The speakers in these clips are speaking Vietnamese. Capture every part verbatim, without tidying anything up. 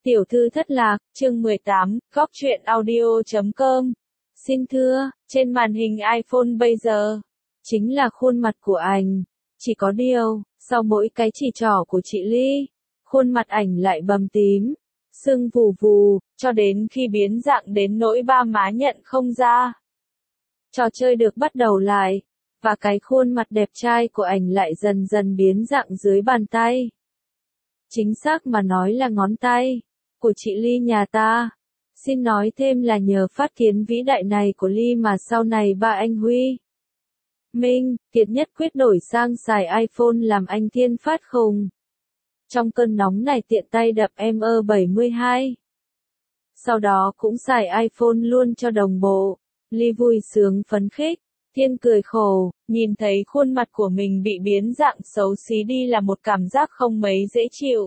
Tiểu thư thất lạc, chương mười tám, góc truyện audio chấm com. Xin thưa, trên màn hình iPhone bây giờ, chính là khuôn mặt của ảnh. Chỉ có điều, sau mỗi cái chỉ trỏ của chị Ly, khuôn mặt ảnh lại bầm tím, sưng vù vù, cho đến khi biến dạng đến nỗi ba má nhận không ra. Trò chơi được bắt đầu lại, và cái khuôn mặt đẹp trai của ảnh lại dần dần biến dạng dưới bàn tay. Chính xác mà nói là ngón tay của chị Ly nhà ta. Xin nói thêm là nhờ phát kiến vĩ đại này của Ly mà sau này ba anh Huy Minh, Kiệt nhất quyết đổi sang xài iPhone làm anh Thiên phát khùng. Trong cơn nóng này tiện tay đập em E bảy mươi hai. Sau đó cũng xài iPhone luôn cho đồng bộ. Ly vui sướng phấn khích. Thiên cười khổ, nhìn thấy khuôn mặt của mình bị biến dạng xấu xí đi là một cảm giác không mấy dễ chịu.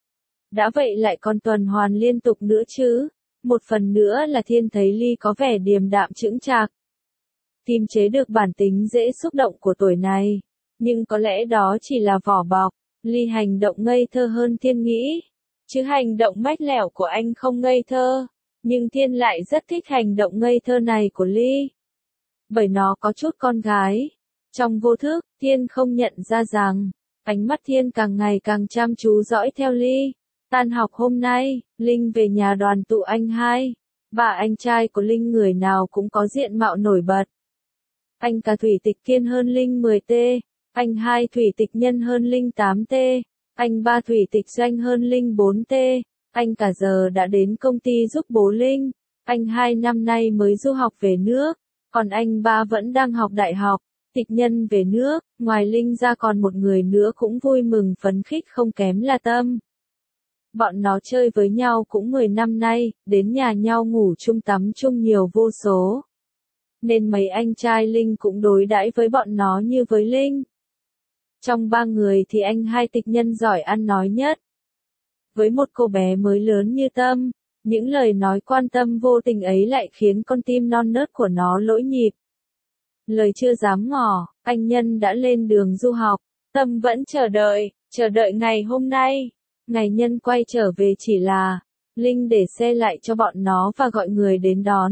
Đã vậy lại còn tuần hoàn liên tục nữa chứ. Một phần nữa là Thiên thấy Ly có vẻ điềm đạm chững chạc. Kiềm chế được bản tính dễ xúc động của tuổi này. Nhưng có lẽ đó chỉ là vỏ bọc. Ly hành động ngây thơ hơn Thiên nghĩ. Chứ hành động mách lẻo của anh không ngây thơ. Nhưng Thiên lại rất thích hành động ngây thơ này của Ly. Bởi nó có chút con gái. Trong vô thức, Thiên không nhận ra rằng, ánh mắt Thiên càng ngày càng chăm chú dõi theo Ly. Tan học hôm nay, Linh về nhà đoàn tụ anh hai. Ba anh trai của Linh người nào cũng có diện mạo nổi bật. Anh cả thủy tịch kiên hơn Linh mười T. Anh hai thủy tịch nhân hơn Linh tám T. Anh ba thủy tịch doanh hơn Linh bốn T. Anh cả giờ đã đến công ty giúp bố Linh. Anh hai năm nay mới du học về nước. Còn anh ba vẫn đang học đại học. Tịch nhân về nước, ngoài Linh ra còn một người nữa cũng vui mừng phấn khích không kém là Tâm. Bọn nó chơi với nhau cũng mười năm nay, đến nhà nhau ngủ chung tắm chung nhiều vô số. Nên mấy anh trai Linh cũng đối đãi với bọn nó như với Linh. Trong ba người thì anh hai tịch nhân giỏi ăn nói nhất. Với một cô bé mới lớn như Tâm, những lời nói quan tâm vô tình ấy lại khiến con tim non nớt của nó lỗi nhịp. Lời chưa dám ngỏ, anh Nhân đã lên đường du học. Tâm vẫn chờ đợi, chờ đợi ngày hôm nay. Ngày Nhân quay trở về chỉ là, Linh để xe lại cho bọn nó và gọi người đến đón.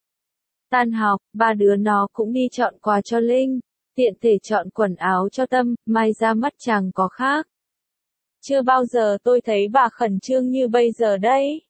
Tan học, ba đứa nó cũng đi chọn quà cho Linh, tiện thể chọn quần áo cho Tâm, may ra mắt chàng có khác. Chưa bao giờ tôi thấy bà khẩn trương như bây giờ đấy.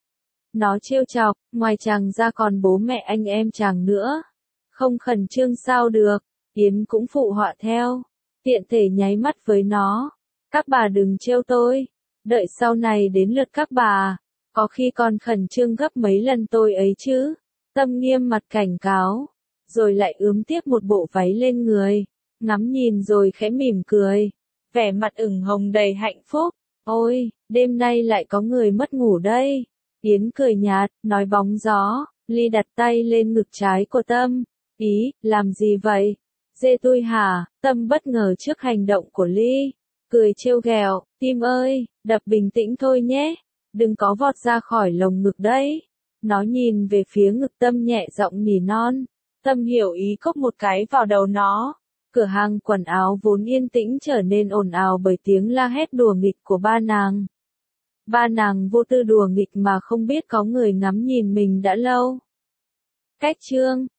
Nó trêu chọc, ngoài chàng ra còn bố mẹ anh em chàng nữa. Không khẩn trương sao được, Yến cũng phụ họa theo, tiện thể nháy mắt với nó. Các bà đừng trêu tôi, đợi sau này đến lượt các bà, có khi còn khẩn trương gấp mấy lần tôi ấy chứ. Tâm nghiêm mặt cảnh cáo, rồi lại ướm tiếp một bộ váy lên người, ngắm nhìn rồi khẽ mỉm cười, vẻ mặt ửng hồng đầy hạnh phúc. Ôi, đêm nay lại có người mất ngủ đây. Yến cười nhạt, nói bóng gió. Ly đặt tay lên ngực trái của Tâm. Ý, làm gì vậy? Dê tôi hả? Tâm bất ngờ trước hành động của Ly. Cười trêu ghẹo, Tim ơi, đập bình tĩnh thôi nhé. Đừng có vọt ra khỏi lồng ngực đấy. Nó nhìn về phía ngực Tâm nhẹ giọng nỉ non. Tâm hiểu ý cốc một cái vào đầu nó. Cửa hàng quần áo vốn yên tĩnh trở nên ồn ào bởi tiếng la hét đùa nghịch của ba nàng. Ba nàng vô tư đùa nghịch mà không biết có người ngắm nhìn mình đã lâu. Cách chương